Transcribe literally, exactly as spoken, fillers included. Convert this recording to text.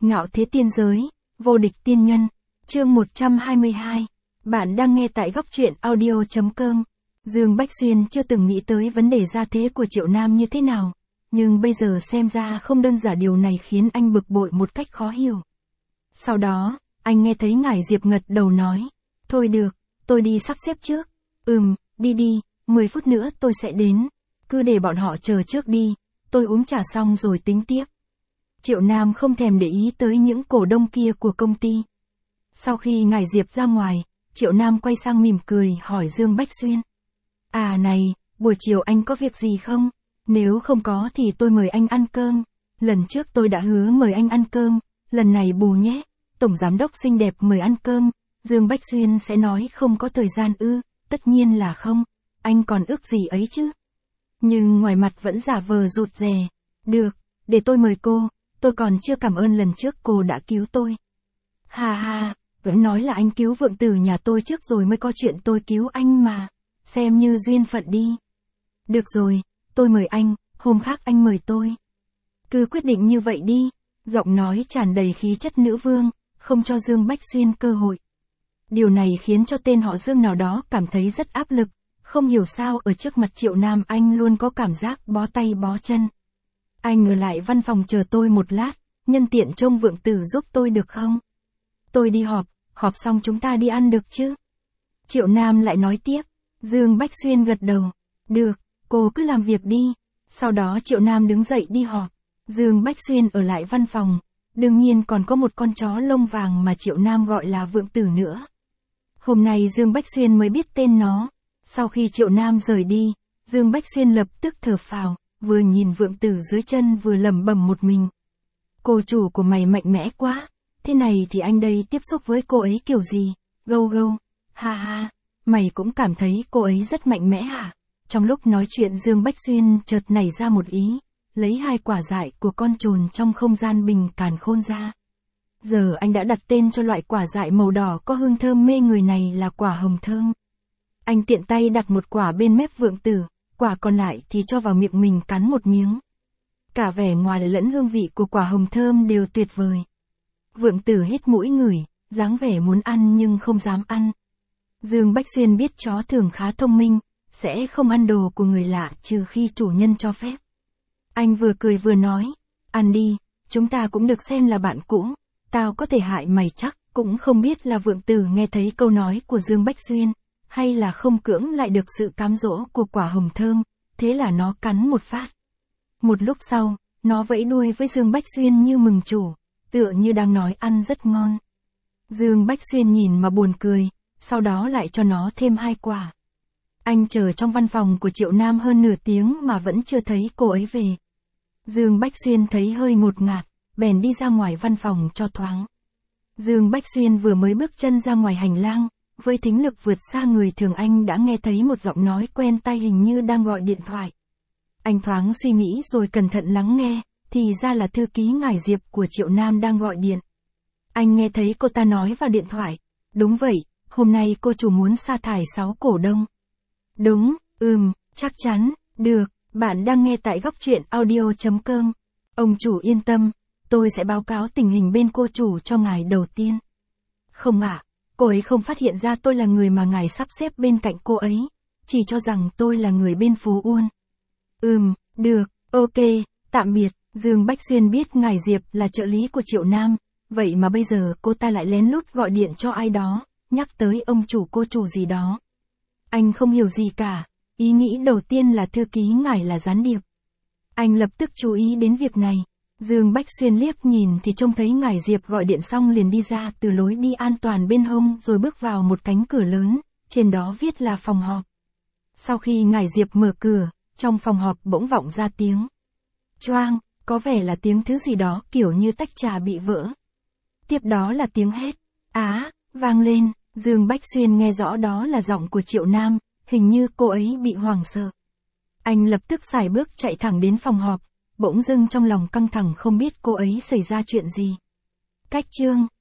Ngạo thế tiên giới, vô địch tiên nhân, chương một trăm hai mươi hai. Bạn đang nghe tại góc truyện audio chấm com. Dương Bách Xuyên chưa từng nghĩ tới vấn đề gia thế của Triệu Nam như thế nào, nhưng bây giờ xem ra không đơn giản, điều này khiến anh bực bội một cách khó hiểu. Sau đó, anh nghe thấy Ngải Diệp ngật đầu nói, thôi được, tôi đi sắp xếp trước. Ừm, đi đi, mười phút nữa tôi sẽ đến. Cứ để bọn họ chờ trước đi, tôi uống trà xong rồi tính tiếp. Triệu Nam không thèm để ý tới những cổ đông kia của công ty. Sau khi Ngải Diệp ra ngoài, Triệu Nam quay sang mỉm cười hỏi Dương Bách Xuyên. À này, buổi chiều anh có việc gì không? Nếu không có thì tôi mời anh ăn cơm. Lần trước tôi đã hứa mời anh ăn cơm, lần này bù nhé. Tổng giám đốc xinh đẹp mời ăn cơm. Dương Bách Xuyên sẽ nói không có thời gian ư? Tất nhiên là không. Anh còn ước gì ấy chứ? Nhưng ngoài mặt vẫn giả vờ rụt rè. Được, để tôi mời cô. Tôi còn chưa cảm ơn lần trước cô đã cứu tôi. Hà hà, vẫn nói là anh cứu vượng tử nhà tôi trước rồi mới có chuyện tôi cứu anh mà. Xem như duyên phận đi. Được rồi, tôi mời anh, hôm khác anh mời tôi. Cứ quyết định như vậy đi. Giọng nói tràn đầy khí chất nữ vương, không cho Dương Bách Xuyên cơ hội. Điều này khiến cho tên họ Dương nào đó cảm thấy rất áp lực. Không hiểu sao ở trước mặt Triệu Nam anh luôn có cảm giác bó tay bó chân. Anh ở lại văn phòng chờ tôi một lát, nhân tiện trông vượng tử giúp tôi được không? Tôi đi họp, họp xong chúng ta đi ăn được chứ? Triệu Nam lại nói tiếp. Dương Bách Xuyên gật đầu. Được, cô cứ làm việc đi. Sau đó Triệu Nam đứng dậy đi họp. Dương Bách Xuyên ở lại văn phòng. Đương nhiên còn có một con chó lông vàng mà Triệu Nam gọi là vượng tử nữa. Hôm nay Dương Bách Xuyên mới biết tên nó. Sau khi Triệu Nam rời đi, Dương Bách Xuyên lập tức thở phào, vừa nhìn vượng tử dưới chân vừa lẩm bẩm một mình. Cô chủ của mày mạnh mẽ quá, thế này thì anh đây tiếp xúc với cô ấy kiểu gì? Gâu gâu, ha ha, mày cũng cảm thấy cô ấy rất mạnh mẽ hả? Trong lúc nói chuyện Dương Bách Xuyên chợt nảy ra một ý, lấy hai quả dại của con trồn trong không gian bình càn khôn ra. Giờ anh đã đặt tên cho loại quả dại màu đỏ có hương thơm mê người này là quả hồng thơm. Anh tiện tay đặt một quả bên mép vượng tử, quả còn lại thì cho vào miệng mình cắn một miếng. Cả vẻ ngoài lẫn hương vị của quả hồng thơm đều tuyệt vời. Vượng tử hít mũi ngửi, dáng vẻ muốn ăn nhưng không dám ăn. Dương Bách Xuyên biết chó thường khá thông minh, sẽ không ăn đồ của người lạ trừ khi chủ nhân cho phép. Anh vừa cười vừa nói, ăn đi, chúng ta cũng được xem là bạn cũ, tao có thể hại mày chắc. Cũng không biết là vượng tử nghe thấy câu nói của Dương Bách Xuyên, hay là không cưỡng lại được sự cám dỗ của quả hồng thơm, thế là nó cắn một phát. Một lúc sau, nó vẫy đuôi với Dương Bách Xuyên như mừng chủ, tựa như đang nói ăn rất ngon. Dương Bách Xuyên nhìn mà buồn cười, sau đó lại cho nó thêm hai quả. Anh chờ trong văn phòng của Triệu Nam hơn nửa tiếng mà vẫn chưa thấy cô ấy về. Dương Bách Xuyên thấy hơi ngột ngạt, bèn đi ra ngoài văn phòng cho thoáng. Dương Bách Xuyên vừa mới bước chân ra ngoài hành lang, với thính lực vượt xa người thường anh đã nghe thấy một giọng nói quen tai hình như đang gọi điện thoại. Anh thoáng suy nghĩ rồi cẩn thận lắng nghe, thì ra là thư ký Ngải Diệp của Triệu Nam đang gọi điện. Anh nghe thấy cô ta nói vào điện thoại, đúng vậy, hôm nay cô chủ muốn sa thải sáu cổ đông. Đúng, ừm, chắc chắn, được, bạn đang nghe tại góc truyện audio chấm com. Ông chủ yên tâm, tôi sẽ báo cáo tình hình bên cô chủ cho ngài đầu tiên. Không ạ. À, cô ấy không phát hiện ra tôi là người mà ngài sắp xếp bên cạnh cô ấy, chỉ cho rằng tôi là người bên Phú Uôn. Ừm, được, ok, tạm biệt. Dương Bách Xuyên biết Ngải Diệp là trợ lý của Triệu Nam, vậy mà bây giờ cô ta lại lén lút gọi điện cho ai đó, nhắc tới ông chủ cô chủ gì đó. Anh không hiểu gì cả, ý nghĩ đầu tiên là thư ký Ngải là gián điệp. Anh lập tức chú ý đến việc này. Dương Bách Xuyên liếc nhìn thì trông thấy Ngải Diệp gọi điện xong liền đi ra từ lối đi an toàn bên hông rồi bước vào một cánh cửa lớn, trên đó viết là phòng họp. Sau khi Ngải Diệp mở cửa, trong phòng họp bỗng vọng ra tiếng choang, có vẻ là tiếng thứ gì đó kiểu như tách trà bị vỡ. Tiếp đó là tiếng hét, á, vang lên, Dương Bách Xuyên nghe rõ đó là giọng của Triệu Nam, hình như cô ấy bị hoảng sợ. Anh lập tức sải bước chạy thẳng đến phòng họp. Bỗng dưng trong lòng căng thẳng không biết cô ấy xảy ra chuyện gì. Cách chương